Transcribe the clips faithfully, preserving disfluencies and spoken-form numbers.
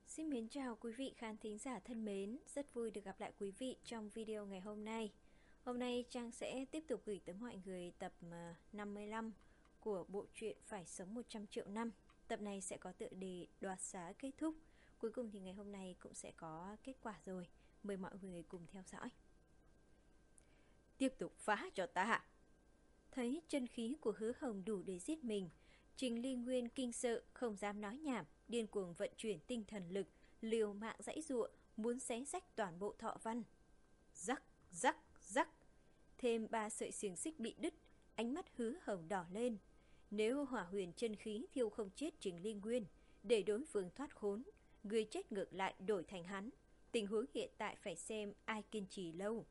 Xin mến chào quý vị khán thính giả thân mến, rất vui được gặp lại quý vị trong video ngày hôm nay. Hôm nay Trang sẽ tiếp tục gửi tới mọi người tập năm mươi lăm của bộ truyện Phải Sống một trăm triệu năm. Tập này sẽ có tựa đề Đoạt Xá kết thúc. Cuối cùng thì ngày hôm nay cũng sẽ có kết quả rồi. Mời mọi người cùng theo dõi. Tiếp tục phá cho ta. Thấy chân khí của Hứa Hồng đủ để giết mình, Trình Ly Nguyên kinh sợ không dám nói nhảm, điên cuồng vận chuyển tinh thần lực, liều mạng giãy giụa, muốn xé rách toàn bộ thọ văn. Rắc, rắc, rắc. Thêm ba sợi xiềng xích bị đứt, ánh mắt Hứa Hồng đỏ lên. Nếu hỏa huyền chân khí thiêu không chết Trình Ly Nguyên, để đối phương thoát khốn, người chết ngược lại đổi thành hắn. Tình huống hiện tại phải xem ai kiên trì lâu.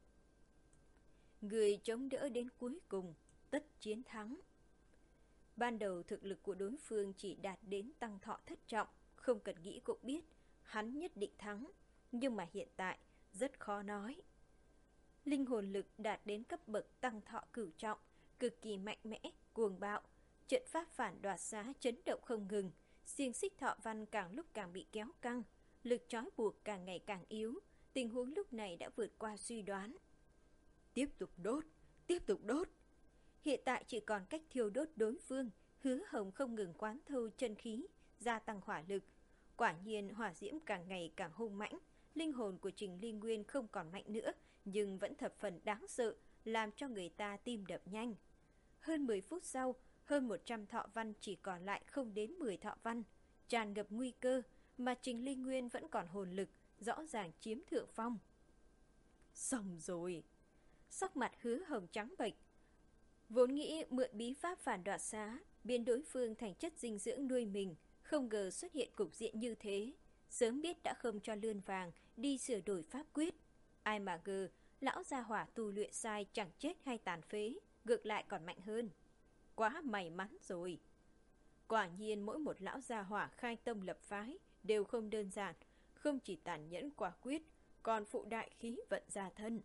Người chống đỡ đến cuối cùng, tất chiến thắng. Ban đầu thực lực của đối phương chỉ đạt đến tăng thọ thất trọng, không cần nghĩ cũng biết, hắn nhất định thắng. Nhưng mà hiện tại, rất khó nói. Linh hồn lực đạt đến cấp bậc tăng thọ cửu trọng, cực kỳ mạnh mẽ, cuồng bạo. Trận pháp phản đoạt xá chấn động không ngừng, xiềng xích thọ văn càng lúc càng bị kéo căng, lực trói buộc càng ngày càng yếu. Tình huống lúc này đã vượt qua suy đoán. Tiếp tục đốt, tiếp tục đốt. Hiện tại chỉ còn cách thiêu đốt đối phương. Hứa Hồng không ngừng quán thâu chân khí, gia tăng hỏa lực. Quả nhiên hỏa diễm càng ngày càng hung mãnh. Linh hồn của Trình Ly Nguyên không còn mạnh nữa, nhưng vẫn thập phần đáng sợ, làm cho người ta tim đập nhanh. Hơn mười phút sau, hơn một trăm thọ văn chỉ còn lại không đến mười thọ văn, tràn ngập nguy cơ, mà Trình Ly Nguyên vẫn còn hồn lực, rõ ràng chiếm thượng phong. Xong rồi. Sắc mặt Hứa Hồng trắng bệch. Vốn nghĩ mượn bí pháp phản đoạt xá, biến đối phương thành chất dinh dưỡng nuôi mình, không ngờ xuất hiện cục diện như thế. Sớm biết đã không cho lươn vàng đi sửa đổi pháp quyết. Ai mà ngờ, lão gia hỏa tu luyện sai chẳng chết hay tàn phế, ngược lại còn mạnh hơn. Quá may mắn rồi. Quả nhiên mỗi một lão gia hỏa khai tông lập phái đều không đơn giản, không chỉ tàn nhẫn quả quyết, còn phụ đại khí vận gia thân.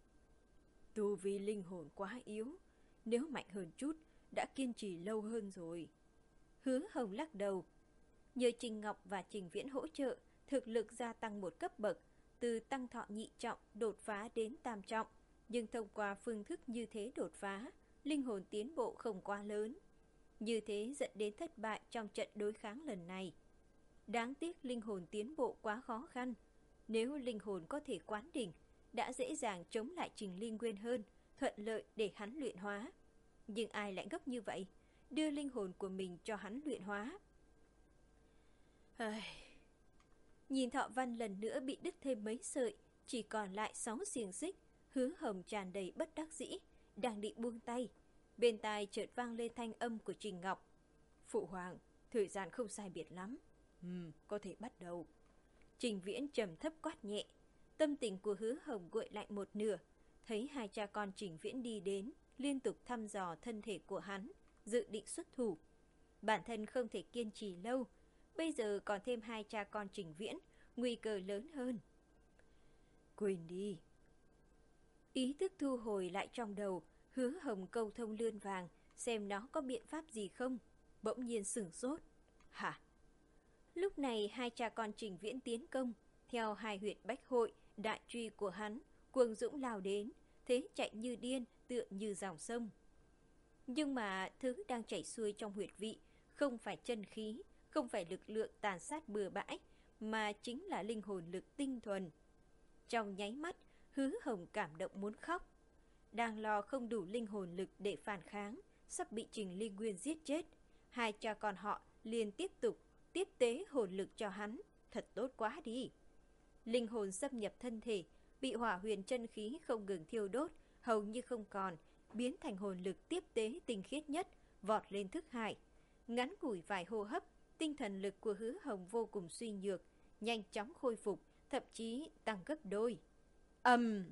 Tu vi linh hồn quá yếu, nếu mạnh hơn chút, đã kiên trì lâu hơn rồi. Hứa Hồng lắc đầu. Nhờ Trình Ngọc và Trình Viễn hỗ trợ, thực lực gia tăng một cấp bậc, từ tăng thọ nhị trọng đột phá đến tam trọng. Nhưng thông qua phương thức như thế đột phá, linh hồn tiến bộ không quá lớn. Như thế dẫn đến thất bại trong trận đối kháng lần này. Đáng tiếc linh hồn tiến bộ quá khó khăn. Nếu linh hồn có thể quán đỉnh, đã dễ dàng chống lại Trình Ly Nguyên hơn, thuận lợi để hắn luyện hóa. Nhưng ai lại ngốc như vậy, đưa linh hồn của mình cho hắn luyện hóa. Ai... Nhìn thọ văn lần nữa bị đứt thêm mấy sợi, chỉ còn lại sáu xiềng xích. Hứa Hồng tràn đầy bất đắc dĩ, đang định buông tay. Bên tai chợt vang lên thanh âm của Trình Ngọc. Phụ hoàng, thời gian không sai biệt lắm. Ừm, có thể bắt đầu. Trình Viễn trầm thấp quát nhẹ. Tâm tình của Hứa Hồng nguội lạnh một nửa. Thấy hai cha con Trình Viễn đi đến, liên tục thăm dò thân thể của hắn, dự định xuất thủ. Bản thân không thể kiên trì lâu, bây giờ còn thêm hai cha con Trình Viễn, nguy cơ lớn hơn. Quên đi. Ý thức thu hồi lại trong đầu, Hứa Hồng câu thông lươn vàng, xem nó có biện pháp gì không. Bỗng nhiên sửng sốt. Hả? Lúc này hai cha con Trình Viễn tiến công, theo hai huyệt bách hội, đại truy của hắn, cuồng dũng lao đến, thế chạy như điên, tựa như dòng sông. Nhưng mà thứ đang chảy xuôi trong huyệt vị không phải chân khí, không phải lực lượng tàn sát bừa bãi, mà chính là linh hồn lực tinh thuần. Trong nháy mắt, Hứa Hồng cảm động muốn khóc. Đang lo không đủ linh hồn lực để phản kháng, sắp bị Trình Ly Nguyên giết chết. Hai cha con họ liền tiếp tục tiếp tế hồn lực cho hắn, thật tốt quá đi. Linh hồn xâm nhập thân thể, bị hỏa huyền chân khí không ngừng thiêu đốt, hầu như không còn, biến thành hồn lực tiếp tế tinh khiết nhất, vọt lên thức hải. Ngắn ngủi vài hô hấp, tinh thần lực của Hứa Hồng vô cùng suy nhược, nhanh chóng khôi phục, thậm chí tăng gấp đôi. Ầm! Um.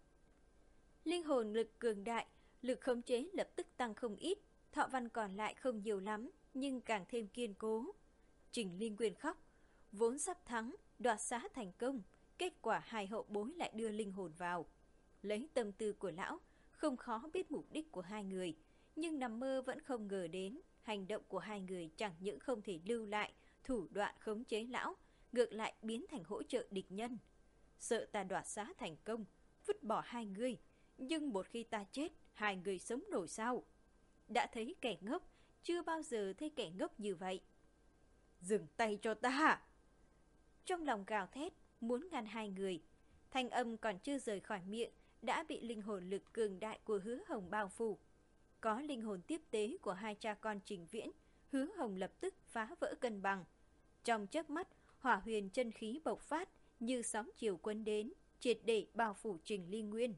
Linh hồn lực cường đại, lực khống chế lập tức tăng không ít, thọ văn còn lại không nhiều lắm, nhưng càng thêm kiên cố. Trình Ly Nguyên khóc, vốn sắp thắng, đoạt xá thành công, kết quả hai hậu bối lại đưa linh hồn vào. Lấy tâm tư của lão, không khó biết mục đích của hai người, nhưng nằm mơ vẫn không ngờ đến, hành động của hai người chẳng những không thể lưu lại thủ đoạn khống chế lão, ngược lại biến thành hỗ trợ địch nhân. Sợ ta đoạt xá thành công, vứt bỏ hai người, nhưng một khi ta chết, hai người sống nổi sao? Đã thấy kẻ ngốc, chưa bao giờ thấy kẻ ngốc như vậy. Dừng tay cho ta! Trong lòng gào thét, muốn ngăn hai người. Thanh âm còn chưa rời khỏi miệng, đã bị linh hồn lực cường đại của Hứa Hồng bao phủ. Có linh hồn tiếp tế của hai cha con Trình Viễn, Hứa Hồng lập tức phá vỡ cân bằng. Trong chớp mắt, hỏa huyền chân khí bộc phát như sóng chiều cuốn đến, triệt để bao phủ Trình Ly Nguyên.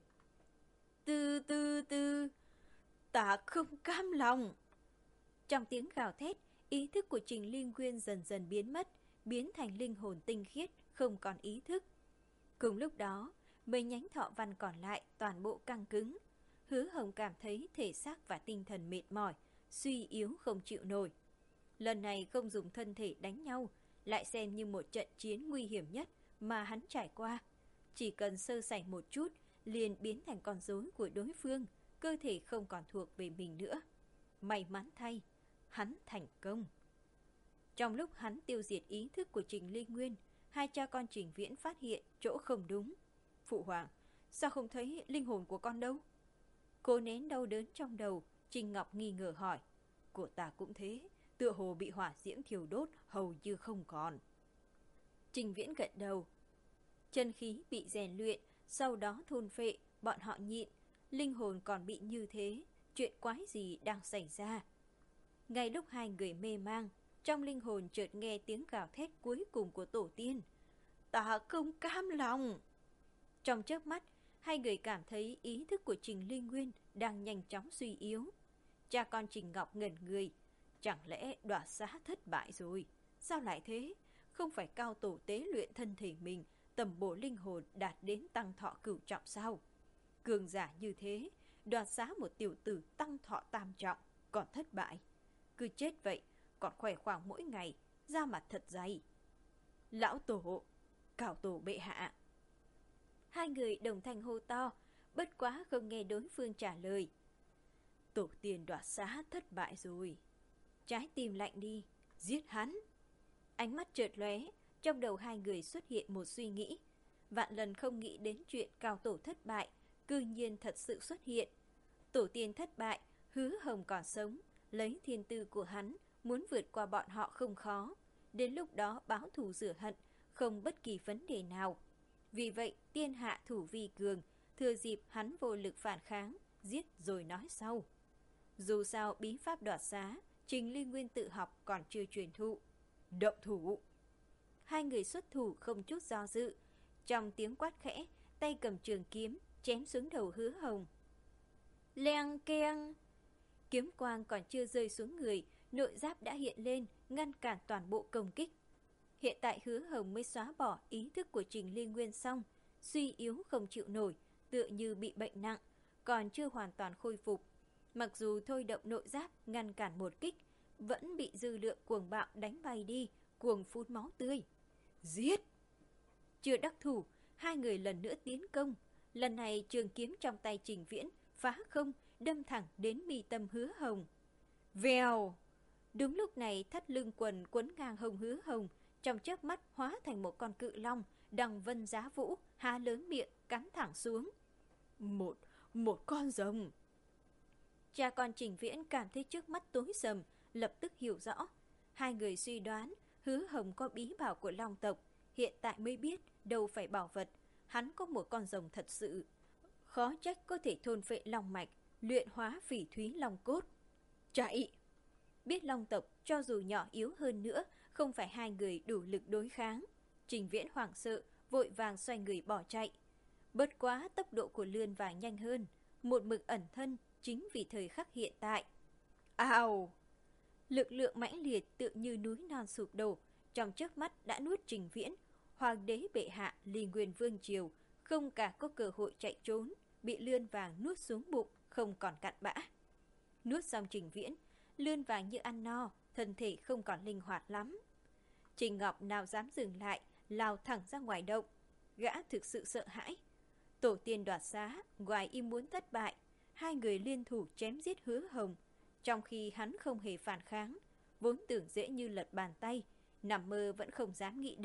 Từ từ từ, ta không cam lòng. Trong tiếng gào thét, ý thức của Trình Ly Nguyên dần dần biến mất, biến thành linh hồn tinh khiết, không còn ý thức. Cùng lúc đó, mấy nhánh thọ văn còn lại toàn bộ căng cứng. Hứa Hồng cảm thấy thể xác và tinh thần mệt mỏi, suy yếu không chịu nổi. Lần này không dùng thân thể đánh nhau, lại xem như một trận chiến nguy hiểm nhất mà hắn trải qua. Chỉ cần sơ sẩy một chút, liền biến thành con rối của đối phương, cơ thể không còn thuộc về mình nữa. May mắn thay, hắn thành công. Trong lúc hắn tiêu diệt ý thức của Trình Ly Nguyên, hai cha con Trình Viễn phát hiện chỗ không đúng. Phụ hoàng, sao không thấy linh hồn của con đâu? Cố nén đau đớn trong đầu, Trình Ngọc nghi ngờ hỏi. Của ta cũng thế, tựa hồ bị hỏa diễm thiêu đốt hầu như không còn. Trình Viễn gật đầu. Chân khí bị rèn luyện, sau đó thôn phệ, bọn họ nhịn. Linh hồn còn bị như thế, chuyện quái gì đang xảy ra? Ngay lúc hai người mê mang, trong linh hồn chợt nghe tiếng gào thét cuối cùng của tổ tiên. Ta không cam lòng. Trong chớp mắt, hai người cảm thấy ý thức của Trình Ly Nguyên đang nhanh chóng suy yếu. Cha con Trình Ngọc ngẩn người. Chẳng lẽ đoạt xá thất bại rồi? Sao lại thế? Không phải cao tổ tế luyện thân thể mình, tầm bổ linh hồn đạt đến tăng thọ cửu trọng sao? Cường giả như thế, đoạt xá một tiểu tử tăng thọ tam trọng, còn thất bại. Cứ chết vậy, còn khỏe khoang mỗi ngày, da mặt thật dày. Lão tổ, cao tổ bệ hạ. Hai người đồng thanh hô to, bất quá không nghe đối phương trả lời. Tổ tiên đoạt xá thất bại rồi. Trái tim lạnh đi, giết hắn. Ánh mắt chợt lóe, trong đầu hai người xuất hiện một suy nghĩ. Vạn lần không nghĩ đến chuyện cao tổ thất bại, cư nhiên thật sự xuất hiện. Tổ tiên thất bại, Hứa Hồng còn sống, lấy thiên tư của hắn, muốn vượt qua bọn họ không khó. Đến lúc đó báo thù rửa hận, không bất kỳ vấn đề nào. Vì vậy, tiên hạ thủ vi cường, thừa dịp hắn vô lực phản kháng, giết rồi nói sau. Dù sao bí pháp đoạt xá, Trình Ly Nguyên tự học còn chưa truyền thụ. Động thủ! Hai người xuất thủ không chút do dự. Trong tiếng quát khẽ, tay cầm trường kiếm, chém xuống đầu Hứa Hồng. Leng keng! Kiếm quang còn chưa rơi xuống người, nội giáp đã hiện lên, ngăn cản toàn bộ công kích. Hiện tại Hứa Hồng mới xóa bỏ ý thức của Trình Ly Nguyên xong, suy yếu không chịu nổi, tựa như bị bệnh nặng, còn chưa hoàn toàn khôi phục. Mặc dù thôi động nội giáp ngăn cản một kích, vẫn bị dư lượng cuồng bạo đánh bay đi, cuồng phun máu tươi. Giết! Chưa đắc thủ, hai người lần nữa tiến công. Lần này trường kiếm trong tay Trình Viễn phá không, đâm thẳng đến mi tâm Hứa Hồng. Vèo! Đúng lúc này thắt lưng quần quấn ngang hông Hứa Hồng, trong chớp mắt hóa thành một con cự long, đằng vân giá vũ, há lớn miệng, cắn thẳng xuống. Một, một con rồng! Cha con Trình Viễn cảm thấy trước mắt tối sầm, lập tức hiểu rõ. Hai người suy đoán Hứa Hồng có bí bảo của long tộc, hiện tại mới biết đâu phải bảo vật, hắn có một con rồng thật sự. Khó trách có thể thôn phệ long mạch, luyện hóa phỉ thúy long cốt. Chạy! Biết long tộc cho dù nhỏ yếu hơn nữa, không phải hai người đủ lực đối kháng. Trình Viễn hoảng sợ, vội vàng xoay người bỏ chạy. Bất quá tốc độ của lươn vàng nhanh hơn, một mực ẩn thân chính vì thời khắc hiện tại. Ào! Lực lượng mãnh liệt tựa như núi non sụp đổ, trong chớp mắt đã nuốt Trình Viễn. Hoàng đế bệ hạ Ly Nguyên Vương Triều không cả có cơ hội chạy trốn, bị lươn vàng nuốt xuống bụng, không còn cặn bã. Nuốt xong Trình Viễn, lươn vàng như ăn no, thân thể không còn linh hoạt lắm. Trình Ngọc nào dám dừng lại, lao thẳng ra ngoài động. Gã thực sự sợ hãi. Tổ tiên đoạt xá, ngoài ý muốn thất bại, hai người liên thủ chém giết Hứa Hồng, trong khi hắn không hề phản kháng, vốn tưởng dễ như lật bàn tay, nằm mơ vẫn không dám nghĩ đến,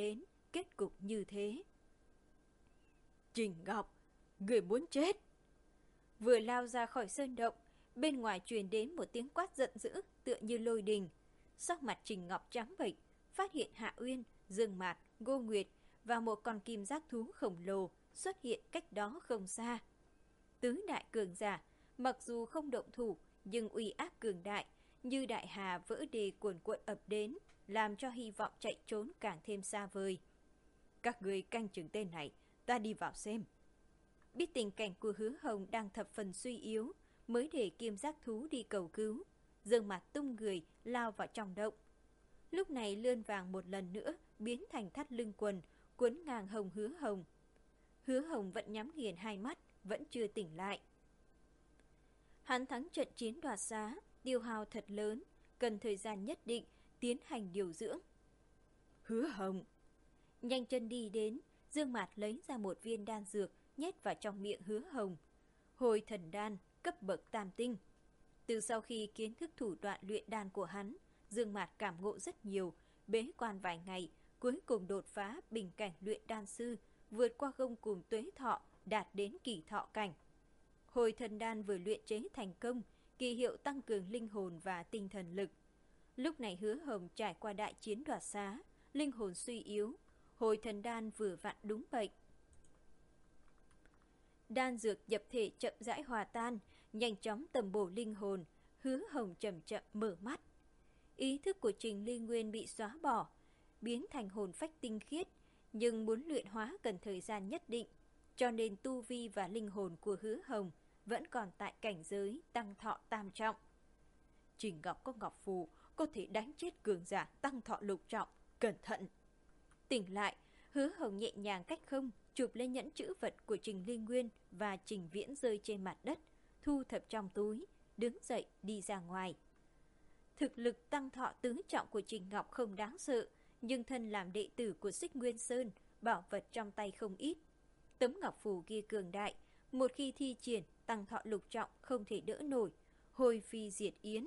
kết cục như thế. Trình Ngọc, người muốn chết! Vừa lao ra khỏi sơn động, bên ngoài truyền đến một tiếng quát giận dữ tựa như lôi đình. Sắc mặt Trình Ngọc trắng bệch, phát hiện Hạ Uyên, Dương Mạt, Ngô Nguyệt và một con kim giác thú khổng lồ xuất hiện cách đó không xa. Tứ đại cường giả, mặc dù không động thủ, nhưng uy áp cường đại, như đại hà vỡ đê cuồn cuộn ập đến, làm cho hy vọng chạy trốn càng thêm xa vời. Các người canh chừng tên này, ta đi vào xem. Biết tình cảnh của Hứa Hồng đang thập phần suy yếu, mới để kim giác thú đi cầu cứu. Dương Mạt tung người lao vào trong động. Lúc này lươn vàng một lần nữa biến thành thắt lưng quần, cuốn ngang hồng Hứa Hồng. Hứa Hồng vẫn nhắm nghiền hai mắt, vẫn chưa tỉnh lại. Hắn thắng trận chiến đoạt xá, tiêu hao thật lớn, cần thời gian nhất định tiến hành điều dưỡng. Hứa Hồng! Nhanh chân đi đến, Dương Mạt lấy ra một viên đan dược, nhét vào trong miệng Hứa Hồng. Hồi thần đan, cấp bậc tam tinh. Từ sau khi kiến thức thủ đoạn luyện đan của hắn, Dương Mạt cảm ngộ rất nhiều, bế quan vài ngày, cuối cùng đột phá bình cảnh luyện đan sư, vượt qua gông cùm tuế thọ, đạt đến kỳ thọ cảnh. Hồi thần đan vừa luyện chế thành công, kỳ hiệu tăng cường linh hồn và tinh thần lực. Lúc này Hứa Hồng trải qua đại chiến đoạt xá, linh hồn suy yếu, hồi thần đan vừa vặn đúng bệnh. Đan dược nhập thể chậm rãi hòa tan, nhanh chóng tầm bổ linh hồn. Hứa Hồng chậm chậm mở mắt. Ý thức của Trình Ly Nguyên bị xóa bỏ, biến thành hồn phách tinh khiết, nhưng muốn luyện hóa cần thời gian nhất định, cho nên tu vi và linh hồn của Hứa Hồng vẫn còn tại cảnh giới tăng thọ tam trọng. Trình Ngọc có ngọc phù, có thể đánh chết cường giả tăng thọ lục trọng, cẩn thận. Tỉnh lại, Hứa Hồng nhẹ nhàng cách không chụp lấy nhẫn chữ vật của Trình Ly Nguyên và Trình Viễn rơi trên mặt đất, thu thập trong túi, đứng dậy đi ra ngoài. Thực lực tăng thọ tứ trọng của Trình Ngọc không đáng sợ, nhưng thân làm đệ tử của Xích Nguyên Sơn, bảo vật trong tay không ít. Tấm ngọc phù kia cường đại, một khi thi triển, tăng thọ lục trọng không thể đỡ nổi, hồi phi diệt yến.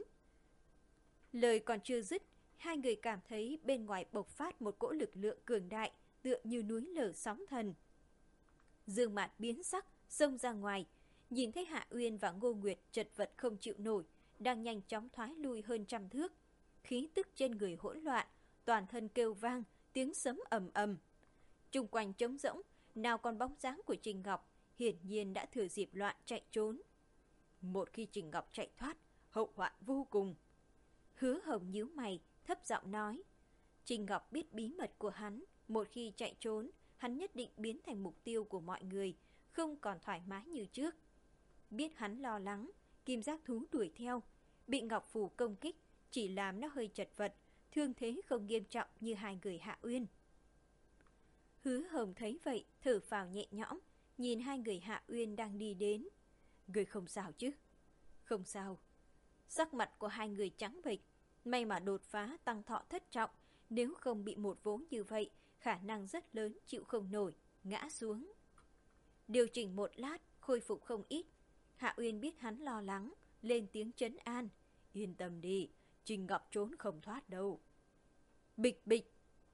Lời còn chưa dứt, hai người cảm thấy bên ngoài bộc phát một cỗ lực lượng cường đại, tựa như núi lở sóng thần. Dương Mạt biến sắc, xông ra ngoài, nhìn thấy Hạ Uyên và Ngô Nguyệt chật vật không chịu nổi, đang nhanh chóng thoái lui hơn trăm thước. Khí tức trên người hỗn loạn, toàn thân kêu vang, tiếng sấm ầm ầm. Chung quanh trống rỗng, nào còn bóng dáng của Trình Ngọc, hiển nhiên đã thừa dịp loạn chạy trốn. Một khi Trình Ngọc chạy thoát, hậu hoạn vô cùng. Hứa Hồng nhíu mày, thấp giọng nói. Trình Ngọc biết bí mật của hắn, một khi chạy trốn, hắn nhất định biến thành mục tiêu của mọi người, không còn thoải mái như trước. Biết hắn lo lắng, kim giác thú đuổi theo, bị Ngọc Phù công kích, chỉ làm nó hơi chật vật, thương thế không nghiêm trọng như hai người Hạ Uyên. Hứa Hồng thấy vậy, thở phào nhẹ nhõm, nhìn hai người Hạ Uyên đang đi đến. Người không sao chứ? Không sao. Sắc mặt của hai người trắng bệch, may mà đột phá tăng thọ thất trọng, nếu không bị một vố như vậy, khả năng rất lớn chịu không nổi, ngã xuống. Điều chỉnh một lát, khôi phục không ít. Hạ Uyên biết hắn lo lắng, lên tiếng trấn an. Yên tâm đi, Trình Ngọc trốn không thoát đâu. Bịch bịch.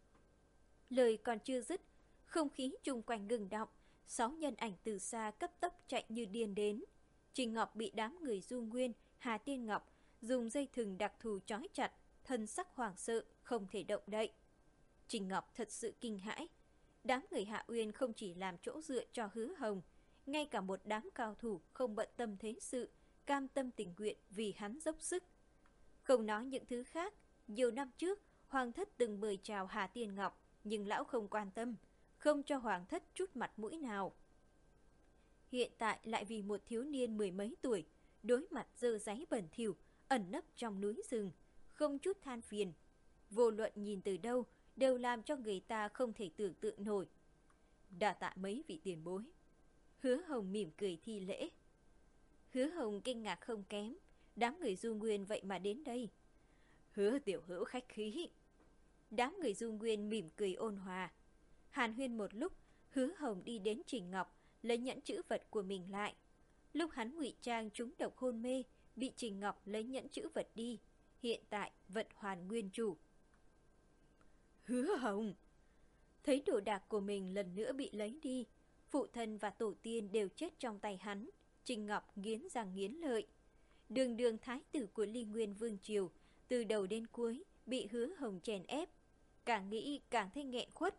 Lời còn chưa dứt, không khí chung quanh ngừng động, sáu nhân ảnh từ xa cấp tốc chạy như điên đến. Trình Ngọc bị đám người Du Nguyên, Hà Tiên Ngọc dùng dây thừng đặc thù trói chặt, thân sắc hoảng sợ, không thể động đậy. Trình Ngọc thật sự kinh hãi. Đám người Hạ Uyên không chỉ làm chỗ dựa cho Hứa Hồng, ngay cả một đám cao thủ không bận tâm thế sự, cam tâm tình nguyện vì hắn dốc sức. Không nói những thứ khác, nhiều năm trước, Hoàng thất từng mời chào Hà Tiên Ngọc, nhưng lão không quan tâm, không cho Hoàng thất chút mặt mũi nào. Hiện tại lại vì một thiếu niên mười mấy tuổi, đối mặt dơ dáy bẩn thỉu, ẩn nấp trong núi rừng, không chút than phiền. Vô luận nhìn từ đâu, đều làm cho người ta không thể tưởng tượng nổi. Đa tạ mấy vị tiền bối. Hứa Hồng mỉm cười thi lễ. Hứa Hồng kinh ngạc không kém, đám người Du Nguyên vậy mà đến đây. Hứa tiểu hữu khách khí. Đám người Du Nguyên mỉm cười ôn hòa. Hàn huyên một lúc, Hứa Hồng đi đến Trình Ngọc, lấy nhẫn chữ vật của mình lại. Lúc hắn ngụy trang trúng độc hôn mê, bị Trình Ngọc lấy nhẫn chữ vật đi. Hiện tại vật hoàn nguyên chủ. Hứa Hồng! Thấy đồ đạc của mình lần nữa bị lấy đi, phụ thân và tổ tiên đều chết trong tay hắn, Trình Ngọc nghiến răng nghiến lợi. Đường đường thái tử của Ly Nguyên Vương Triều, từ đầu đến cuối bị Hứa Hồng chèn ép, càng nghĩ càng thấy nghẹn khuất.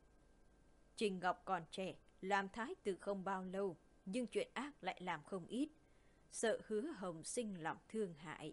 Trình Ngọc còn trẻ, làm thái tử không bao lâu, nhưng chuyện ác lại làm không ít, sợ Hứa Hồng sinh lòng thương hại.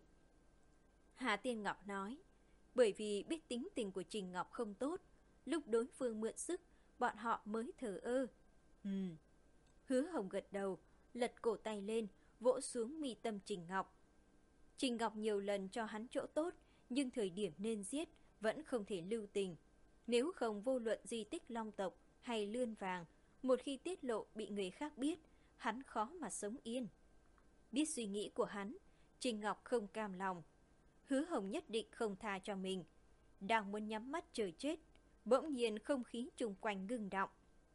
Hà Tiên Ngọc nói, bởi vì biết tính tình của Trình Ngọc không tốt, lúc đối phương mượn sức, bọn họ mới thờ ơ. Ừ. Hứa Hồng gật đầu, lật cổ tay lên, vỗ xuống mi tâm Trình Ngọc. Trình Ngọc nhiều lần cho hắn chỗ tốt, nhưng thời điểm nên giết vẫn không thể lưu tình. Nếu không vô luận di tích Long tộc hay Lươn Vàng, một khi tiết lộ bị người khác biết, hắn khó mà sống yên. Biết suy nghĩ của hắn, Trình Ngọc không cam lòng. Hứa Hồng nhất định không tha cho mình. Đang muốn nhắm mắt chờ chết, bỗng nhiên không khí chung quanh ngưng động.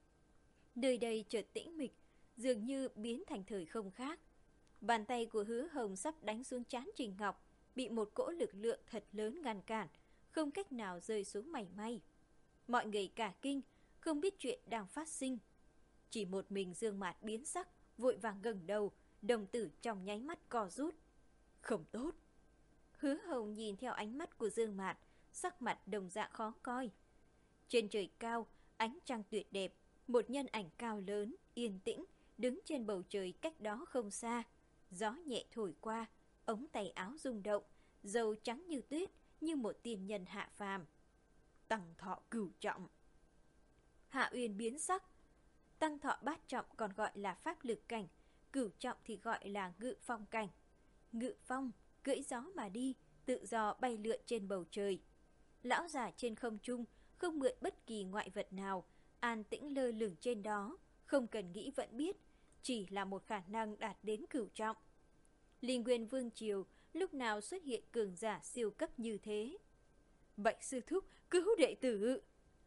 Nơi đây chợt tĩnh mịch, dường như biến thành thời không khác. Bàn tay của Hứa Hồng sắp đánh xuống trán Trình Ngọc, bị một cỗ lực lượng thật lớn ngăn cản, không cách nào rơi xuống mảy may. Mọi người cả kinh, không biết chuyện đang phát sinh. Chỉ một mình Dương Mạt biến sắc, vội vàng ngẩng đầu, đồng tử trong nháy mắt co rút. Không tốt. Hứa Hồng nhìn theo ánh mắt của Dương Mạt, sắc mặt đồng dạng khó coi. Trên trời cao, ánh trăng tuyệt đẹp, một nhân ảnh cao lớn, yên tĩnh, đứng trên bầu trời cách đó không xa. Gió nhẹ thổi qua, ống tay áo rung động, râu trắng như tuyết, như một tiên nhân hạ phàm. Tăng thọ cửu trọng. Hạ Uyên biến sắc. Tăng thọ bát trọng còn gọi là pháp lực cảnh, cửu trọng thì gọi là ngự phong cảnh. Ngự phong, cưỡi gió mà đi, tự do bay lượn trên bầu trời. Lão già trên không trung, không mượn bất kỳ ngoại vật nào, an tĩnh lơ lửng trên đó, không cần nghĩ vẫn biết, chỉ là một khả năng đạt đến cửu trọng. Ly Nguyên Vương Triều lúc nào xuất hiện cường giả siêu cấp như thế? Bạch sư thúc, cứu đệ tử!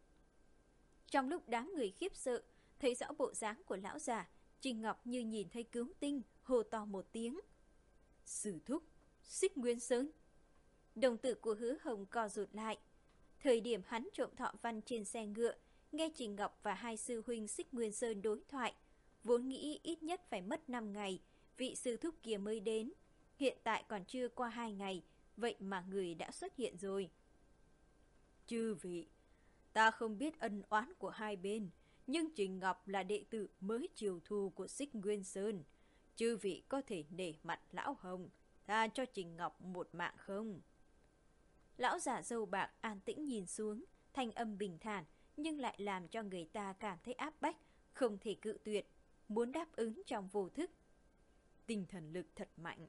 Trong lúc đám người khiếp sợ, thấy rõ bộ dáng của lão già, Trình Ngọc như nhìn thấy cứu tinh, hô to một tiếng. Sư thúc, Xích Nguyên Sơn! Đồng tử của Hứa Hồng co rụt lại. Thời điểm hắn trộm thọ văn trên xe ngựa, nghe Trình Ngọc và hai sư huynh Xích Nguyên Sơn đối thoại, vốn nghĩ ít nhất phải mất năm ngày, vị sư thúc kia mới đến. Hiện tại còn chưa qua hai ngày, vậy mà người đã xuất hiện rồi. Chư vị, ta không biết ân oán của hai bên, nhưng Trình Ngọc là đệ tử mới chiều thu của Xích Nguyên Sơn. Chư vị có thể nể mặt lão Hồng, tha cho Trình Ngọc một mạng không? Lão giả râu bạc an tĩnh nhìn xuống, thanh âm bình thản, nhưng lại làm cho người ta cảm thấy áp bách, không thể cự tuyệt, muốn đáp ứng trong vô thức. Tinh thần lực thật mạnh.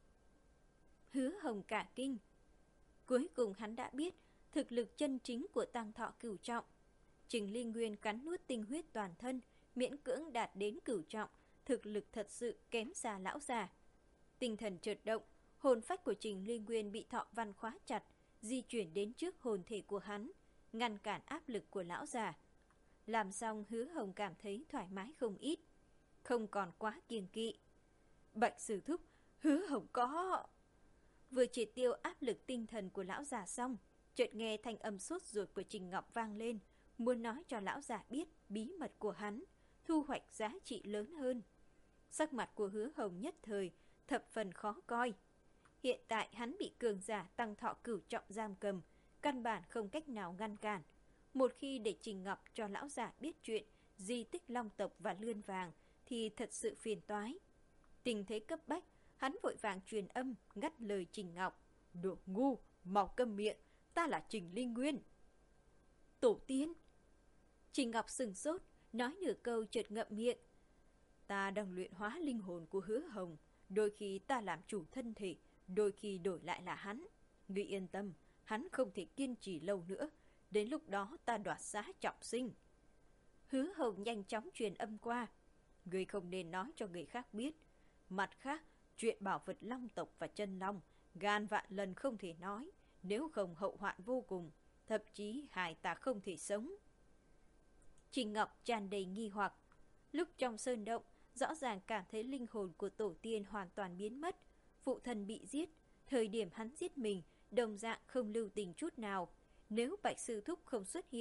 Hứa Hồng cả kinh. Cuối cùng hắn đã biết thực lực chân chính của Tăng Thọ cửu trọng. Trình Ly Nguyên cắn nuốt tinh huyết toàn thân, miễn cưỡng đạt đến cửu trọng, thực lực thật sự kém xa lão già. Tinh thần chợt động, hồn phách của Trình Ly Nguyên bị thọ văn khóa chặt, di chuyển đến trước hồn thể của hắn, ngăn cản áp lực của lão già. Làm xong, Hứa Hồng cảm thấy thoải mái không ít, không còn quá kiêng kỵ. Bạch sư thúc, Hứa Hồng có... Vừa triệt tiêu áp lực tinh thần của lão già xong, chợt nghe thanh âm sốt ruột của Trình Ngọc vang lên, muốn nói cho lão già biết bí mật của hắn, thu hoạch giá trị lớn hơn. Sắc mặt của Hứa Hồng nhất thời thập phần khó coi. Hiện tại hắn bị cường giả Tăng Thọ cửu trọng giam cầm, căn bản không cách nào ngăn cản. Một khi để Trình Ngọc cho lão già biết chuyện di tích Long tộc và Lươn Vàng thì thật sự phiền toái. Tình thế cấp bách, hắn vội vàng truyền âm ngắt lời Trình Ngọc. Đồ ngu, mau câm miệng, ta là Trình Ly Nguyên. Tổ tiên! Trình Ngọc sừng sốt, nói nửa câu chợt ngậm miệng. Ta đang luyện hóa linh hồn của Hứa Hồng, đôi khi ta làm chủ thân thể, đôi khi đổi lại là hắn. Ngươi yên tâm, hắn không thể kiên trì lâu nữa, đến lúc đó ta đoạt xá trọng sinh. Hứa Hồng nhanh chóng truyền âm qua. Ngươi không nên nói cho người khác biết. Mặt khác, chuyện bảo vật Long tộc và chân long, ngàn vạn lần không thể nói, nếu không hậu hoạn vô cùng, thậm chí hại ta không thể sống. Trình Ngọc tràn đầy nghi hoặc. Lúc trong sơn động, rõ ràng cảm thấy linh hồn của tổ tiên hoàn toàn biến mất. Phụ thân bị giết, thời điểm hắn giết mình, đồng dạng không lưu tình chút nào. Nếu Bạch sư thúc không xuất hiện,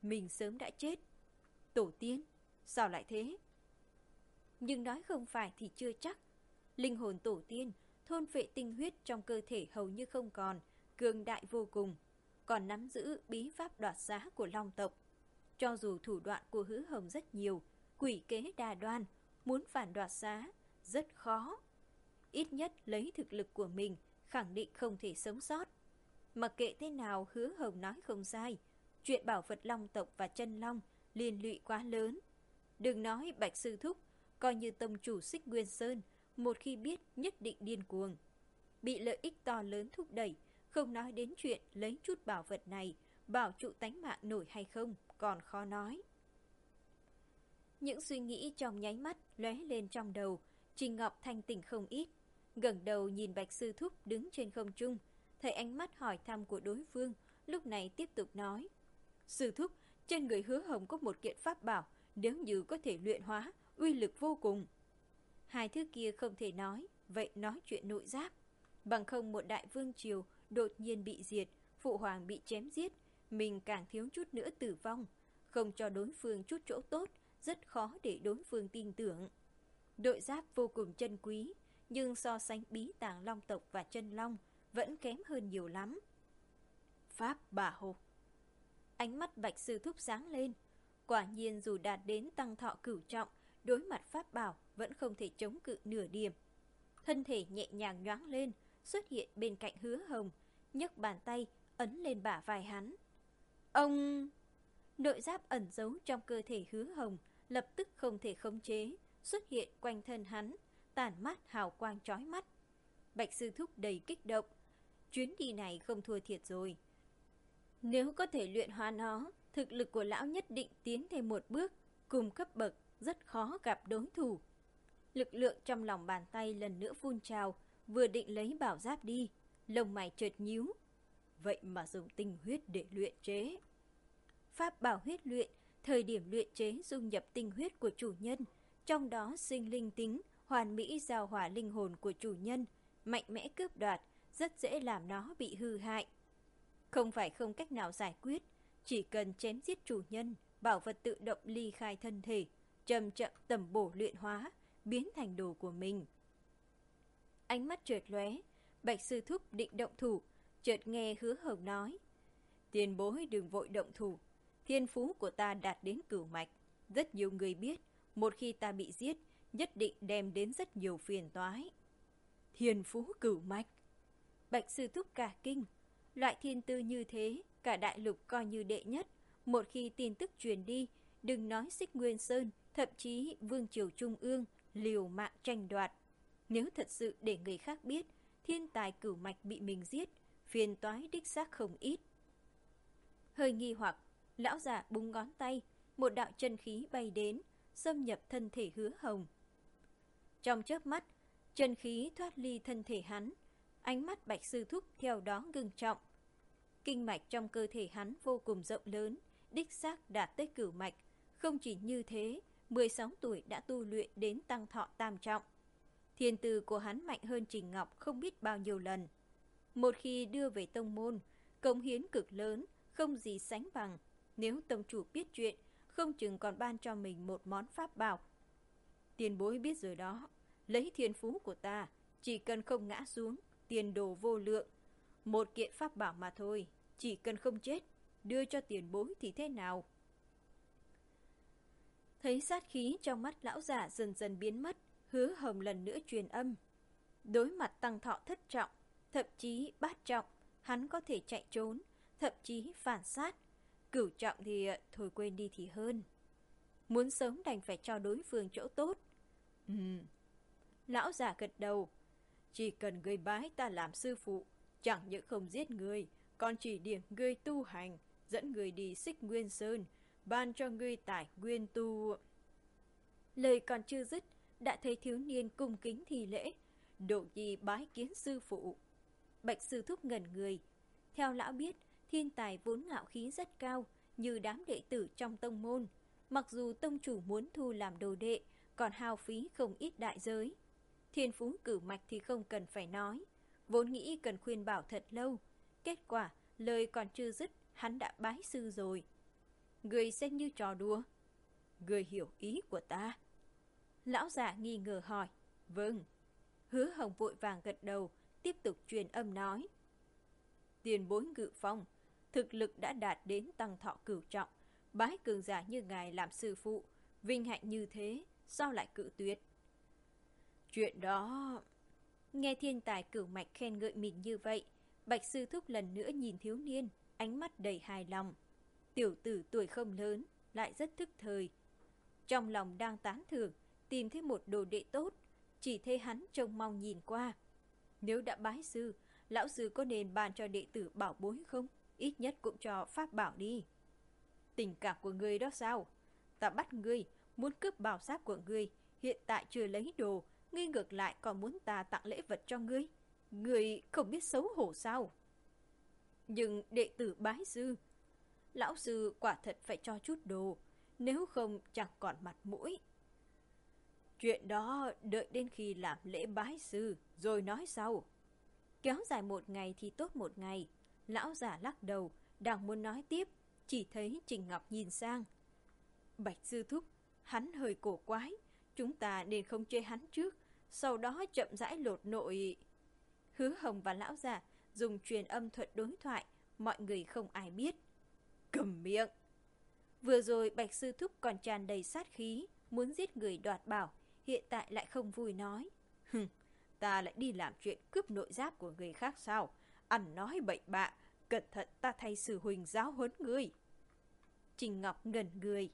mình sớm đã chết. Tổ tiên, sao lại thế? Nhưng nói không phải thì chưa chắc. Linh hồn tổ tiên thôn phệ tinh huyết trong cơ thể hầu như không còn, cường đại vô cùng, còn nắm giữ bí pháp đoạt xá của Long tộc. Cho dù thủ đoạn của Hứa Hồng rất nhiều, quỷ kế đa đoan, muốn phản đoạt xá rất khó. Ít nhất lấy thực lực của mình, khẳng định không thể sống sót. Mặc kệ thế nào, Hứa Hồng nói không sai, chuyện bảo vật Long tộc và chân Long liên lụy quá lớn. Đừng nói Bạch Sư Thúc, coi như tông chủ Xích Nguyên Sơn, một khi biết nhất định điên cuồng. Bị lợi ích to lớn thúc đẩy, không nói đến chuyện lấy chút bảo vật này, bảo trụ tánh mạng nổi hay không, còn khó nói. Những suy nghĩ trong nháy mắt lóe lên trong đầu, Trình Ngọc thanh tỉnh không ít, ngẩng đầu nhìn Bạch Sư Thúc đứng trên không trung, thấy ánh mắt hỏi thăm của đối phương, lúc này tiếp tục nói: Sư Thúc, trên người Hứa Hồng có một kiện pháp bảo, nếu như có thể luyện hóa, uy lực vô cùng. Hai thứ kia không thể nói, vậy nói chuyện nội giáp. Bằng không một đại vương triều đột nhiên bị diệt, phụ hoàng bị chém giết, mình càng thiếu chút nữa tử vong, không cho đối phương chút chỗ tốt, rất khó để đối phương tin tưởng. Đội giáp vô cùng chân quý, nhưng so sánh bí tàng Long tộc và chân Long vẫn kém hơn nhiều lắm. Pháp bảo. Ánh mắt Bạch Sư Thúc sáng lên. Quả nhiên dù đạt đến tăng thọ cửu trọng, đối mặt pháp bảo vẫn không thể chống cự nửa điểm. Thân thể nhẹ nhàng nhoáng lên, xuất hiện bên cạnh Hứa Hồng, nhấc bàn tay ấn lên bả vai hắn. Ông... Nội giáp ẩn giấu trong cơ thể Hứa Hồng lập tức không thể khống chế, xuất hiện quanh thân hắn, tản mát hào quang chói mắt. Bạch Sư Thúc đầy kích động. Chuyến đi này không thua thiệt rồi. Nếu có thể luyện hóa nó, thực lực của lão nhất định tiến thêm một bước, cùng cấp bậc, rất khó gặp đối thủ. Lực lượng trong lòng bàn tay lần nữa phun trào, vừa định lấy bảo giáp đi, lông mày chợt nhíu. Vậy mà dùng tinh huyết để luyện chế. Pháp bảo huyết luyện, thời điểm luyện chế dung nhập tinh huyết của chủ nhân, trong đó sinh linh tính, hoàn mỹ giao hòa linh hồn của chủ nhân, mạnh mẽ cướp đoạt, rất dễ làm nó bị hư hại. Không phải không cách nào giải quyết, chỉ cần chém giết chủ nhân, bảo vật tự động ly khai thân thể, chậm chậm tầm bổ luyện hóa, biến thành đồ của mình. Ánh mắt chợt lóe, Bạch Sư Thúc định động thủ, chợt nghe Hứa Hồng nói: Tiền bối đừng vội động thủ, thiên phú của ta đạt đến cửu mạch, rất nhiều người biết, một khi ta bị giết, nhất định đem đến rất nhiều phiền toái. Thiên phú cửu mạch. Bạch Sư Thúc cả kinh, loại thiên tư như thế, cả đại lục coi như đệ nhất, một khi tin tức truyền đi, đừng nói Xích Nguyên Sơn, thậm chí Vương triều Trung ương liều mạng tranh đoạt. Nếu thật sự để người khác biết, thiên tài cửu mạch bị mình giết, phiền toái đích xác không ít. Hơi nghi hoặc, lão giả búng ngón tay, một đạo chân khí bay đến, xâm nhập thân thể Hứa Hồng. Trong chớp mắt, chân khí thoát ly thân thể hắn, ánh mắt Bạch Sư Thúc theo đó ngưng trọng. Kinh mạch trong cơ thể hắn vô cùng rộng lớn, đích xác đạt tới cửu mạch. Không chỉ như thế, mười sáu tuổi đã tu luyện đến tăng thọ tam trọng. Thiên tư của hắn mạnh hơn Trình Ngọc không biết bao nhiêu lần. Một khi đưa về tông môn, cống hiến cực lớn, không gì sánh bằng. Nếu tông chủ biết chuyện, không chừng còn ban cho mình một món pháp bảo. Tiền bối biết rồi đó, lấy thiên phú của ta, chỉ cần không ngã xuống, tiền đồ vô lượng. Một kiện pháp bảo mà thôi, chỉ cần không chết, đưa cho tiền bối thì thế nào? Thấy sát khí trong mắt lão giả dần dần biến mất, Hứa Hồng lần nữa truyền âm. Đối mặt tăng thọ thất trọng, thậm chí bát trọng, hắn có thể chạy trốn, thậm chí phản sát. Cửu trọng thì thôi quên đi thì hơn. Muốn sống đành phải cho đối phương chỗ tốt. Ừm. Lão giả gật đầu. Chỉ cần ngươi bái ta làm sư phụ, chẳng những không giết ngươi, còn chỉ điểm ngươi tu hành, dẫn ngươi đi Xích Nguyên Sơn, ban cho ngươi tài nguyên tu. Lời còn chưa dứt, đã thấy thiếu niên cung kính thi lễ, độ nhi bái kiến sư phụ. Bạch Sư Thúc ngẩn người. Theo lão biết, thiên tài vốn ngạo khí rất cao, như đám đệ tử trong tông môn. Mặc dù tông chủ muốn thu làm đồ đệ, còn hao phí không ít đại giới. Thiên phú cửu mạch thì không cần phải nói, vốn nghĩ cần khuyên bảo thật lâu. Kết quả, lời còn chưa dứt, hắn đã bái sư rồi. Người xem như trò đùa. Người hiểu ý của ta. Lão già nghi ngờ hỏi. Vâng. Hứa Hồng vội vàng gật đầu, tiếp tục truyền âm nói. Tiền bối Ngự Phong, thực lực đã đạt đến tăng thọ cửu trọng, bái cường giả như ngài làm sư phụ, vinh hạnh như thế, sao lại cự tuyệt? Chuyện đó... Nghe thiên tài cửu mạch khen ngợi mình như vậy, Bạch sư thúc lần nữa nhìn thiếu niên, ánh mắt đầy hài lòng. Tiểu tử tuổi không lớn, lại rất thức thời. Trong lòng đang tán thưởng, tìm thấy một đồ đệ tốt, chỉ thấy hắn trông mong nhìn qua. Nếu đã bái sư, lão sư có nên ban cho đệ tử bảo bối không? Ít nhất cũng cho pháp bảo đi. Tình cảm của ngươi đó sao? Ta bắt ngươi, muốn cướp bảo giáp của ngươi, hiện tại chưa lấy đồ, ngươi ngược lại còn muốn ta tặng lễ vật cho ngươi. Ngươi không biết xấu hổ sao? Nhưng đệ tử bái sư, lão sư quả thật phải cho chút đồ, nếu không chẳng còn mặt mũi. Chuyện đó đợi đến khi làm lễ bái sư rồi nói sau. Kéo dài một ngày thì tốt một ngày. Lão già lắc đầu, đang muốn nói tiếp, chỉ thấy Trình Ngọc nhìn sang. Bạch sư thúc, hắn hơi cổ quái, chúng ta nên không chê hắn trước, sau đó chậm rãi lột nội. Hứa Hồng và lão già dùng truyền âm thuật đối thoại, mọi người không ai biết. Cầm miệng! Vừa rồi Bạch sư thúc còn tràn đầy sát khí, muốn giết người đoạt bảo, hiện tại lại không vui nói. Hừm, ta lại đi làm chuyện cướp nội giáp của người khác sao? Ăn nói bậy bạ, cẩn thận ta thay sư huynh giáo huấn ngươi. Trình Ngọc ngẩn người.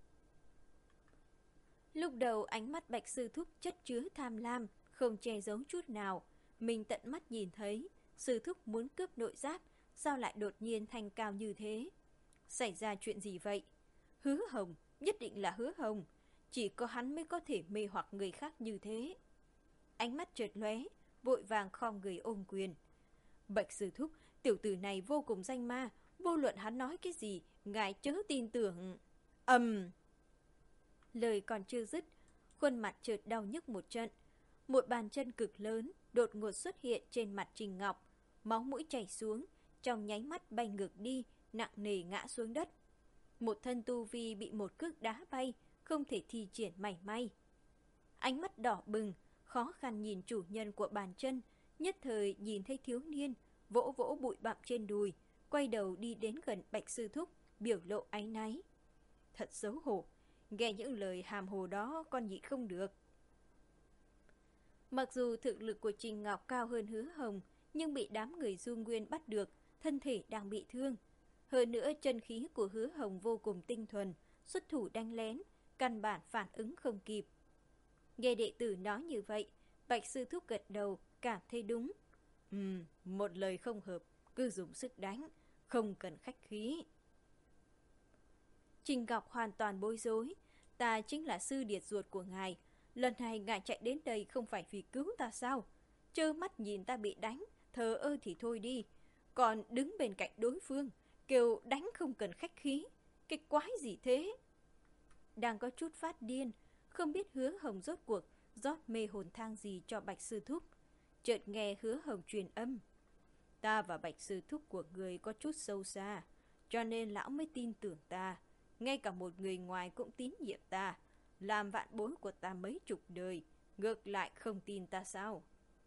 Lúc đầu ánh mắt Bạch sư thúc chất chứa tham lam, không che giấu chút nào. Mình tận mắt nhìn thấy, sư thúc muốn cướp nội giáp, sao lại đột nhiên thành cao như thế? Xảy ra chuyện gì vậy? Hứa Hồng, nhất định là Hứa Hồng. Chỉ có hắn mới có thể mê hoặc người khác như thế. Ánh mắt chợt lóe, vội vàng khom người ôm quyền. Bạch sư thúc, tiểu tử này vô cùng danh ma, vô luận hắn nói cái gì, ngài chớ tin tưởng. Ầm! Um. Lời còn chưa dứt, khuôn mặt chợt đau nhức một trận. Một bàn chân cực lớn đột ngột xuất hiện trên mặt Trình Ngọc, máu mũi chảy xuống, trong nháy mắt bay ngược đi, nặng nề ngã xuống đất. Một thân tu vi bị một cước đá bay, không thể thi triển mảy may. Ánh mắt đỏ bừng, khó khăn nhìn chủ nhân của bàn chân, nhất thời nhìn thấy thiếu niên, vỗ vỗ bụi bặm trên đùi, quay đầu đi đến gần Bạch sư thúc, biểu lộ áy náy. Thật xấu hổ, nghe những lời hàm hồ đó con nhịn không được. Mặc dù thực lực của Trình Ngọc cao hơn Hứa Hồng, nhưng bị đám người Du Nguyên bắt được, thân thể đang bị thương. Hơn nữa chân khí của Hứa Hồng vô cùng tinh thuần, xuất thủ đánh lén, căn bản phản ứng không kịp. Nghe đệ tử nói như vậy, Bạch sư thúc gật đầu, cảm thấy đúng. Ừm, một lời không hợp, cứ dùng sức đánh, không cần khách khí. Trình Ngọc hoàn toàn bối rối. Ta chính là sư điệt ruột của ngài. Lần này ngài chạy đến đây không phải vì cứu ta sao? Trơ mắt nhìn ta bị đánh, thờ ơ thì thôi đi. Còn đứng bên cạnh đối phương, kêu đánh không cần khách khí. Cái quái gì thế? Đang có chút phát điên, không biết Hứa Hồng rốt cuộc rót mê hồn thang gì cho Bạch sư thúc. Chợt nghe Hứa Hồng truyền âm. Ta và Bạch sư thúc của người có chút sâu xa, cho nên lão mới tin tưởng ta. Ngay cả một người ngoài cũng tín nhiệm ta, làm vạn bối của ta mấy chục đời, ngược lại không tin ta sao?